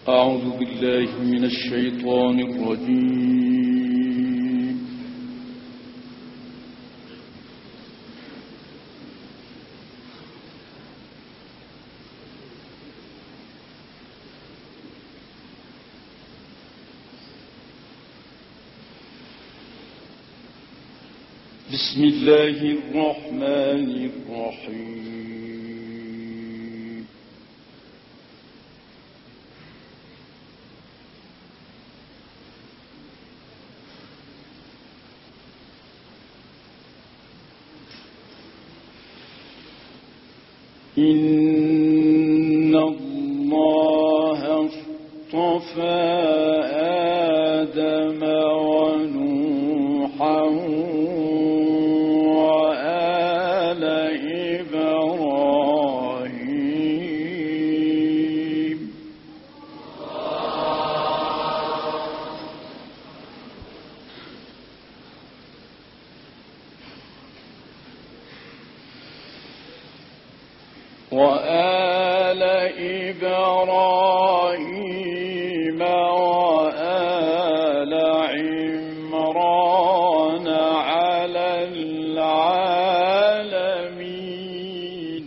أعوذ بالله من الشيطان الرجيم. بسم الله الرحمن الرحيم. إن الله اصطفى آدم ونوحا وآل إبراهيم وآل عمران على العالمين.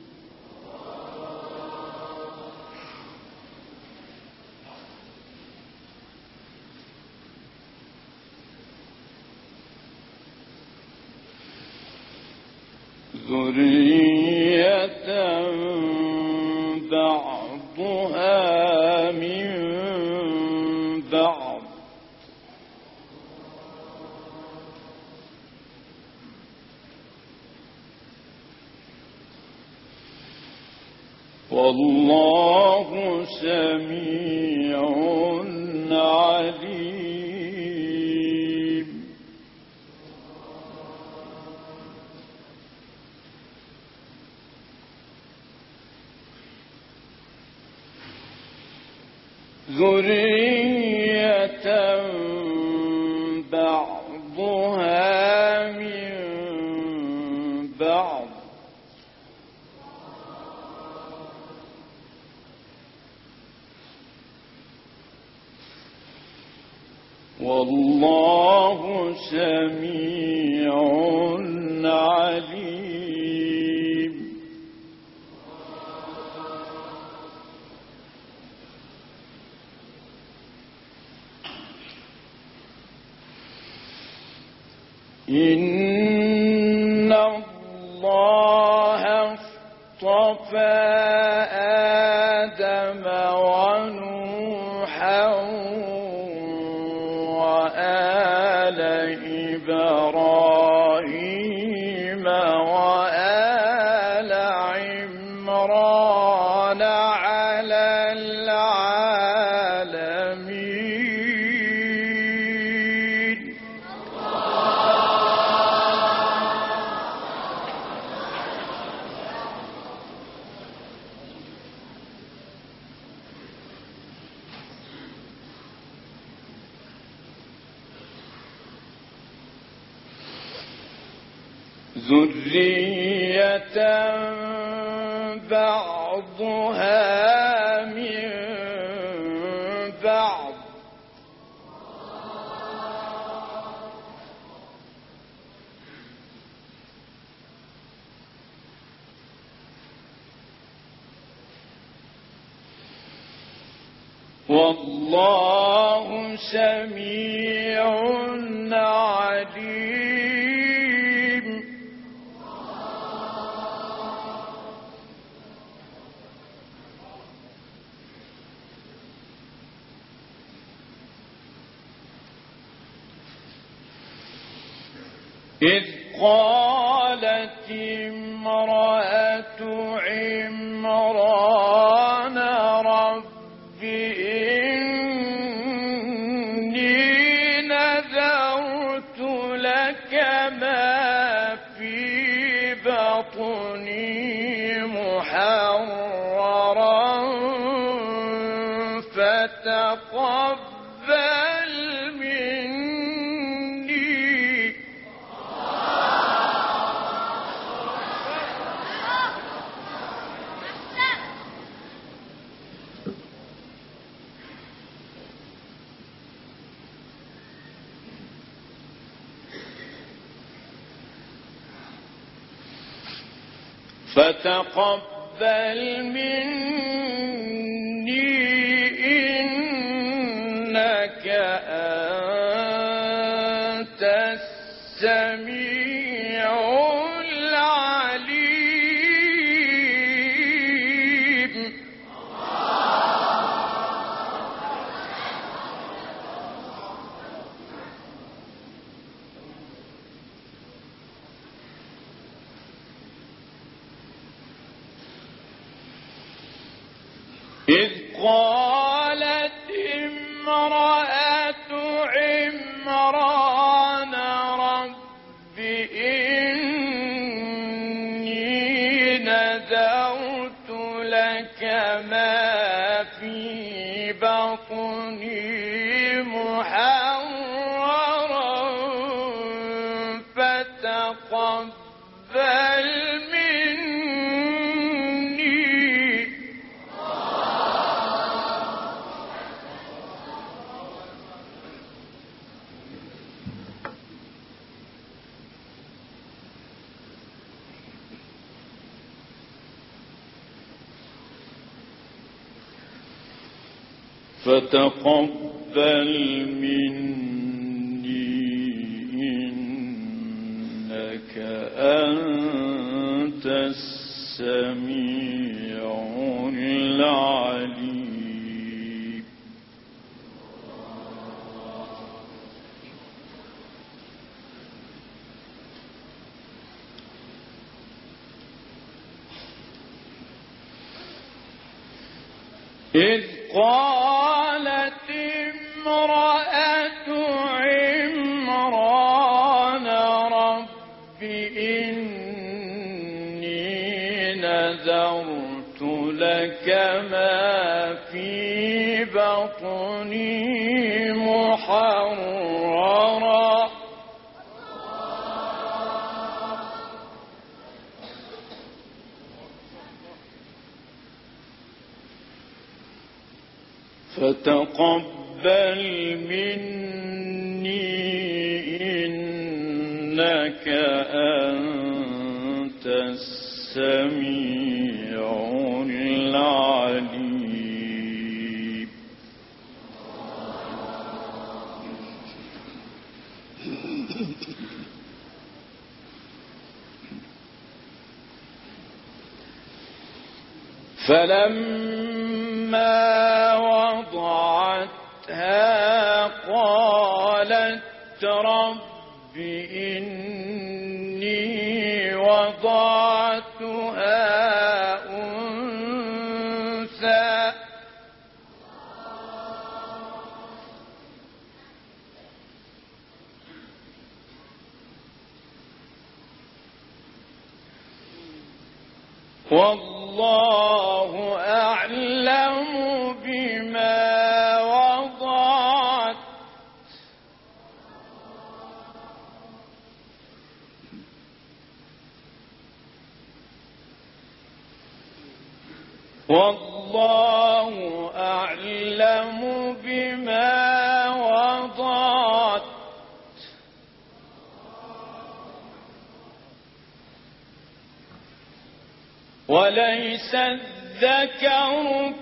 ذرية بعضها من بعض والله سميع عليم. ذرية بعضها من بعض والله سميع عليم. إن الله اصطفى آدم ونوحا وآل إبراهيم وآل عمران على العالمين. ذرية بعضها من بعض والله سميع عليم. إذ قالت امرأة عمران رب إني نذرت لك ما في بطني محررا فتقبل مني. فتقبل مني إنك أنت السميع العليم. إذ قالت امرأة عمران رب إني نذرت لك ما في بطني محررا فتقبل مني. فتقبل مني إنك أنت السميع العليم. إذ قالت امرأة عمران رب إني نذرت لك ما في بطني محررا فتقبل مني إنك أنت السميع العليم. فلما وضعتها قالت رب إني وضعتها أنثى والله أعلم بما وضعت والله أعلم بما وضعت وليس الذكر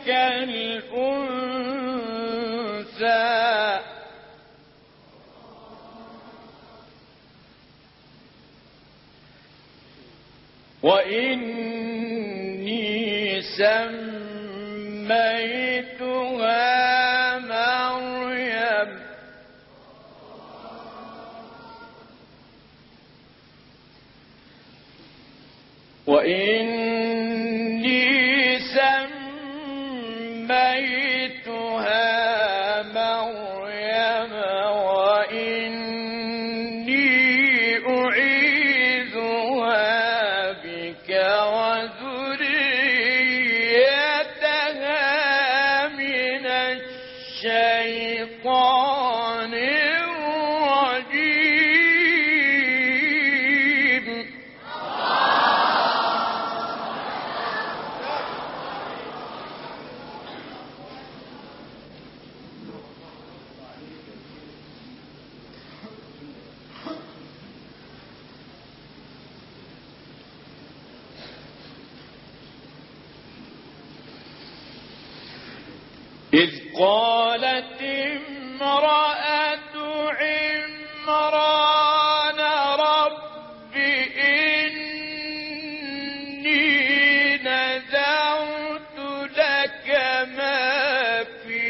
كالأنثى وإني سميتها مريم وإني سميتها مريم وإني أعيذها بك وذريتها من الشيطان الرجيم. إذ قالت امرأة عمران رب إني نذرت لك ما في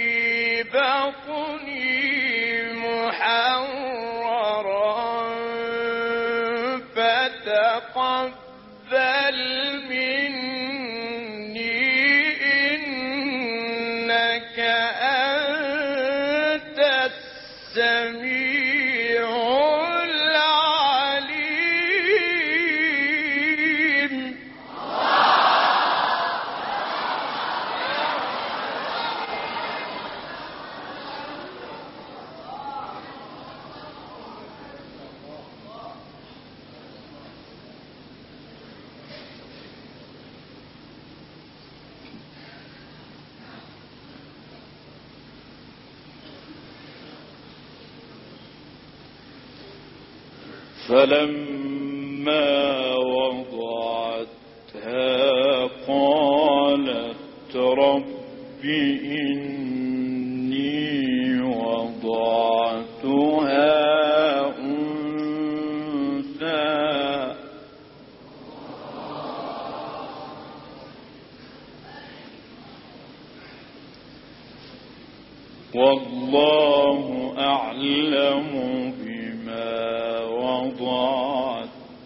بطني محررا فتقبل مني إنك أنت السميع العليم. فلما وضعتها قالت رب إني وضعتها أنثى والله أعلم بما وضعت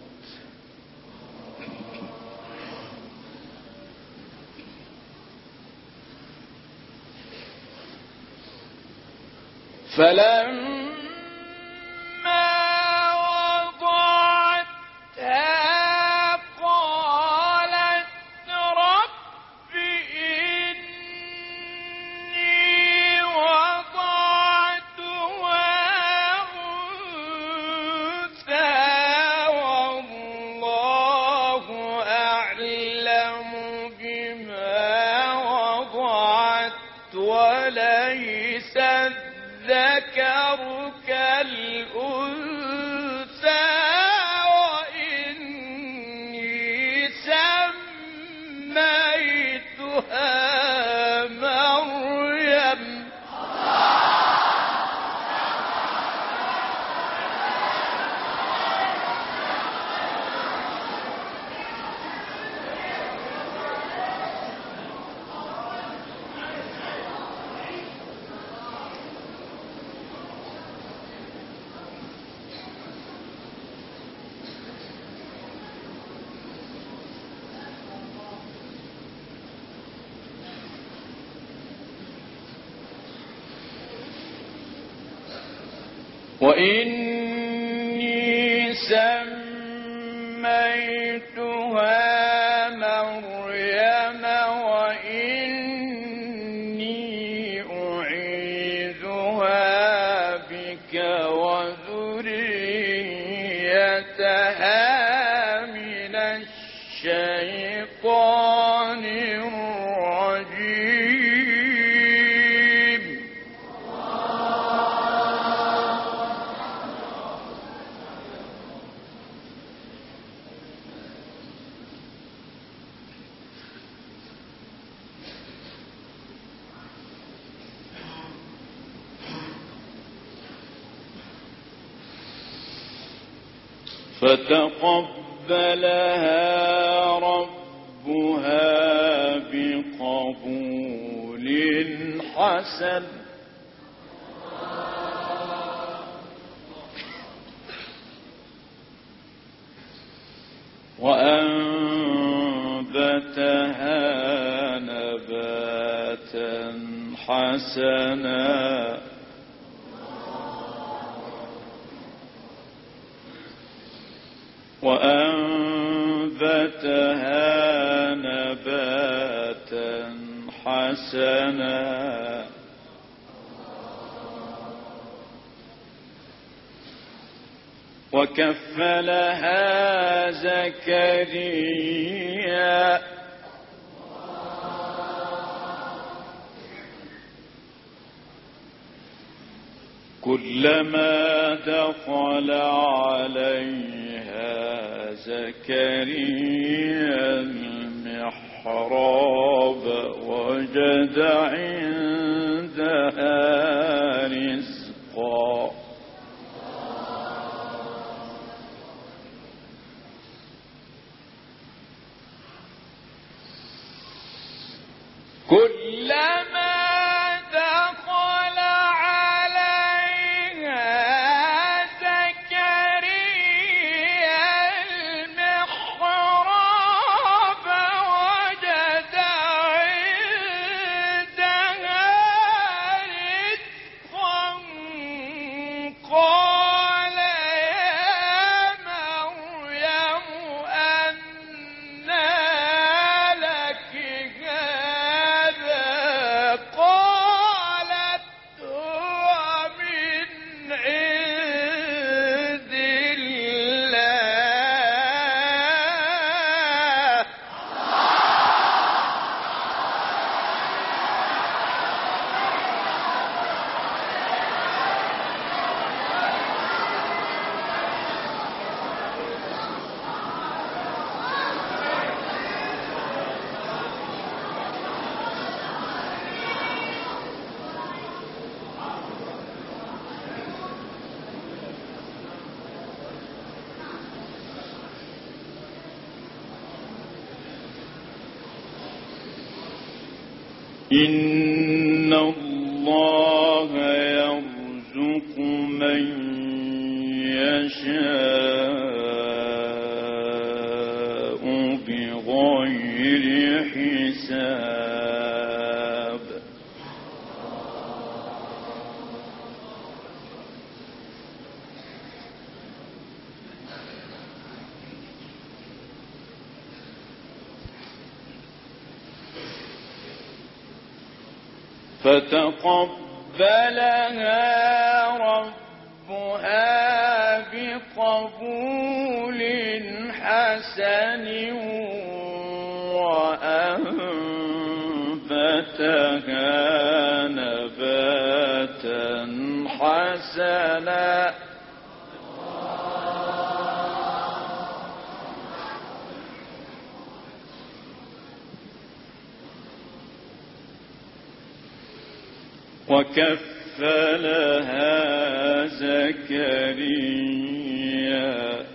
فلما وضعتها قالت رب إني وضعتها أنثى والله أعلم بما وضعت وليس الذكر كالأنثى وإني سميتها مريم. وإني سميتها مريم وإني أعيذها بك وذريتها من الشيطان الرجيم. فتقبلها ربها بقبول حسن وأنبتها نباتا حسنا وأنبتها نباتا حسنا وكفلها زكريا كلما دخل عليها زكريا المحراب وجد عندها لها رزقا كلما دخل عليها زكريا المحراب وجد عندها رزقا قال يا مريم أنى لك هذا قالت هو من عند الله إن الله يرزق من يشاء بغير حساب فتقبلها ربها بقبول حسن وأنبتها نباتا حسنا وكفلها زكريا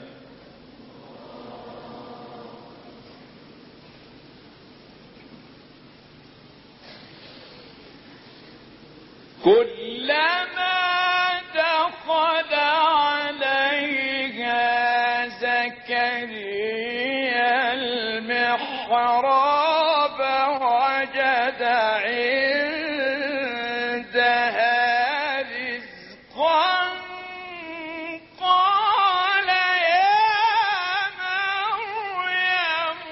كلما دخل عليها زكريا المحراب وجد عندها رزقا قال يا مريم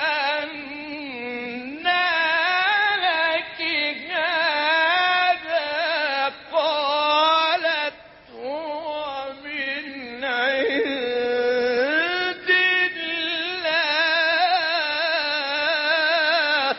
أنى لك هذا قالت هو من عند الله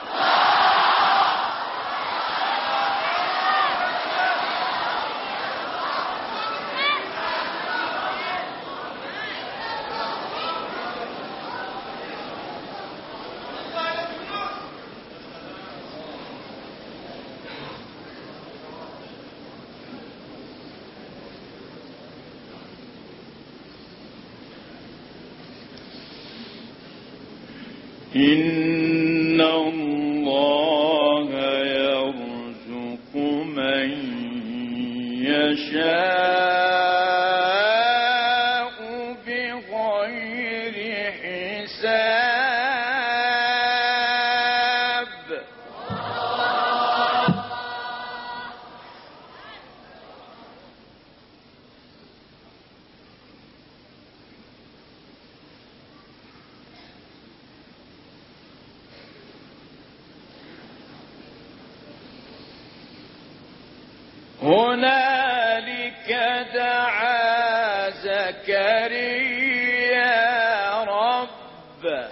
إن الله يرزق من يشاء بغير حساب هنالك دعا زكريا ربه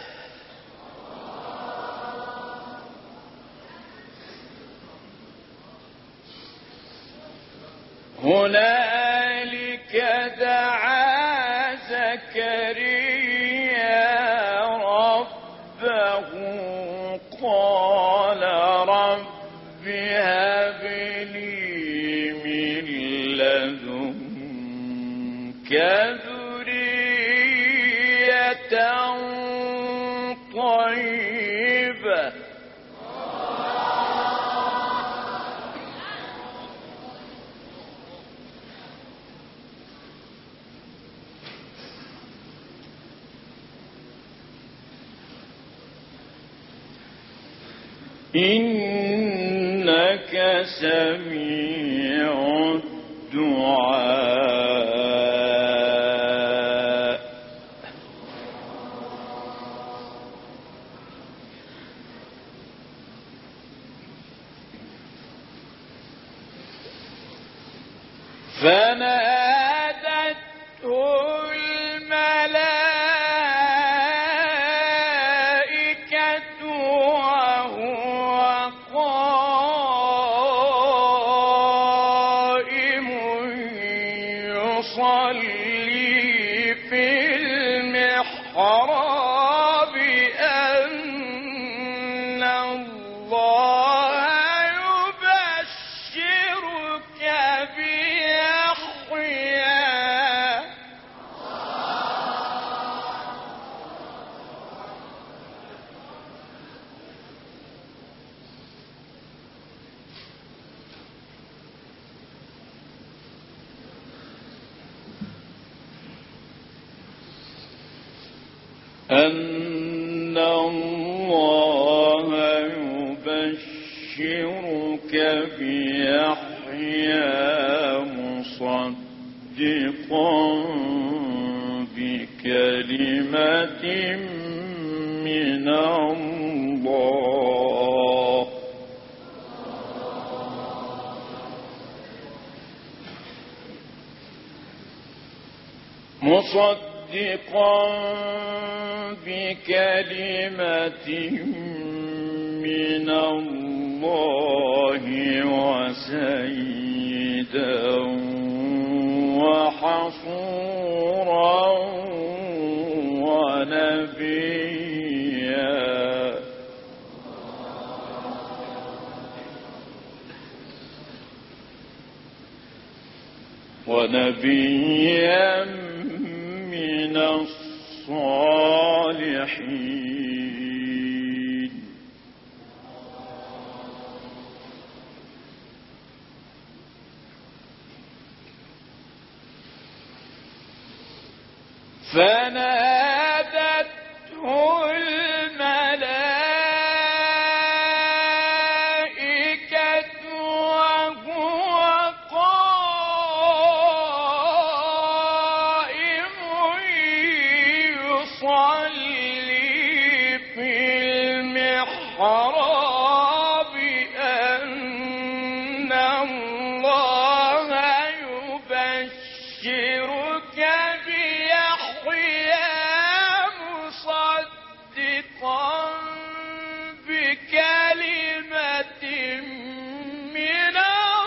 هنالك دعا زكريا ربه قال رب هب ذرية طيبة. إنك سميع الدعاء. فنادته الملائكة وهو قائم يصلي في المحراب أن الله يبشرك بيحيى. أن الله يبشرك بيحيى مصدقا بكلمة من الله مصدقا بكلمة من الله وسيدا وحصورا ونبيا. ونبيا من الصالحين. فنادته الملائكة وهو قائم يصلي في المحراب أن الله يبشرك بيحيى مصدقا بكلمة من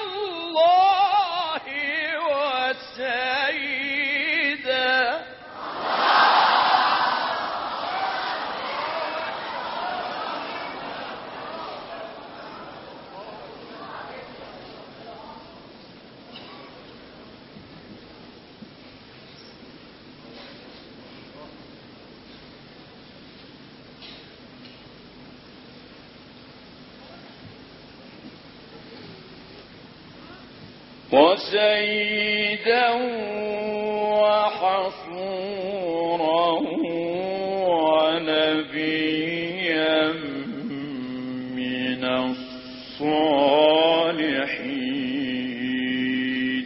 الله وسيدا. وسيدا وحصورا ونبيا من الصالحين.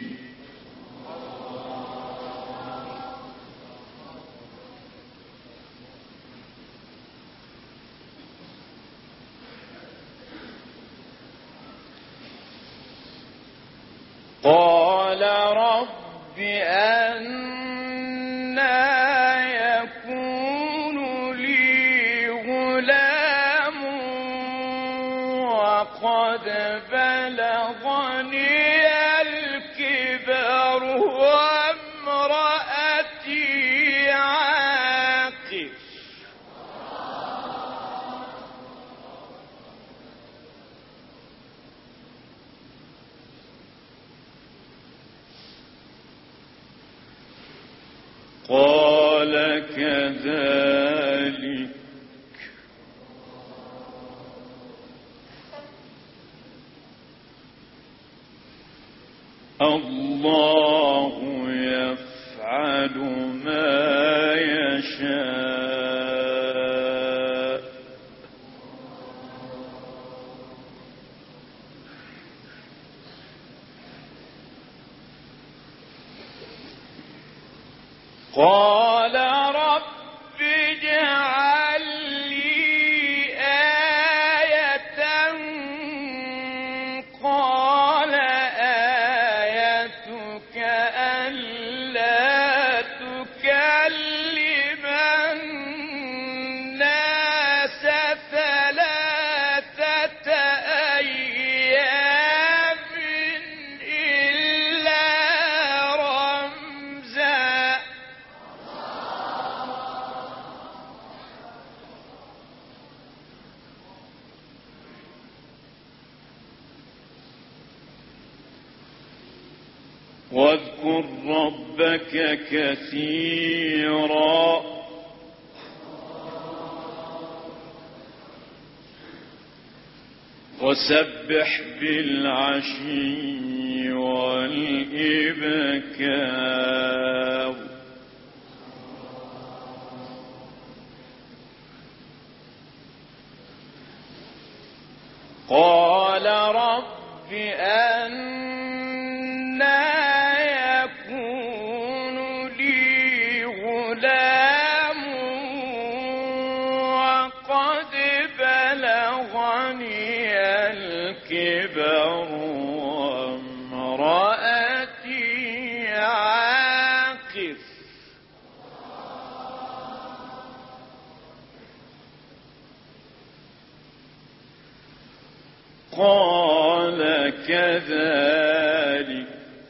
قال رب أنى يكون لي غلام وقد بلغني الكبر وامرأتي عاقر. قال كذلك الله يفعل ما يشاء قال رب اجعل لي آية قال آيتك ألا تكلم الناس ثلاثة أيام إلا رمزا واذكر ربك كثيرا وسبح بالعشي والإبكار قال رب أنى يكون لي غلام وقد بلغني الكبر وامرأتي عاقر قال كذلك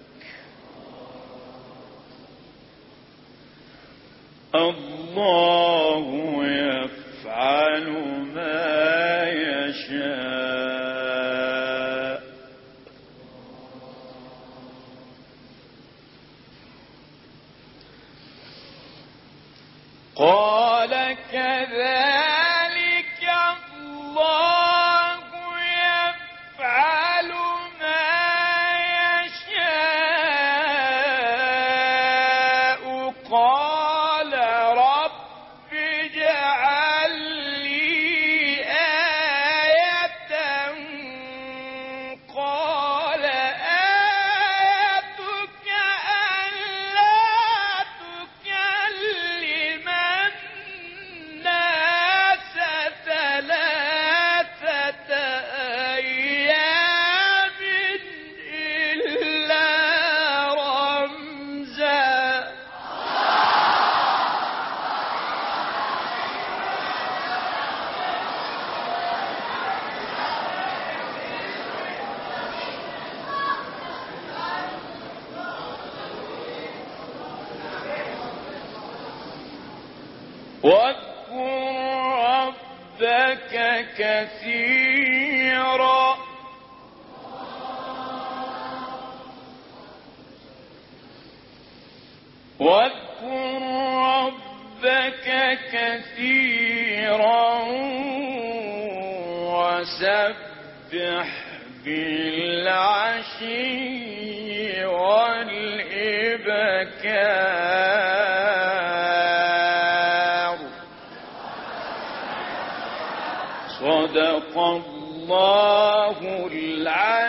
الله يفعل ما يشاء قال كذلك الله يفعل ما يشاء قال رب اجعل لي آية قال آيتك ألا تكلم الناس ثلاثة أيام إلا رمزا واذكر ربك كثيرا واذكر ربك كثيرا وسبح بالعشي والإبكار صدق الله العظيم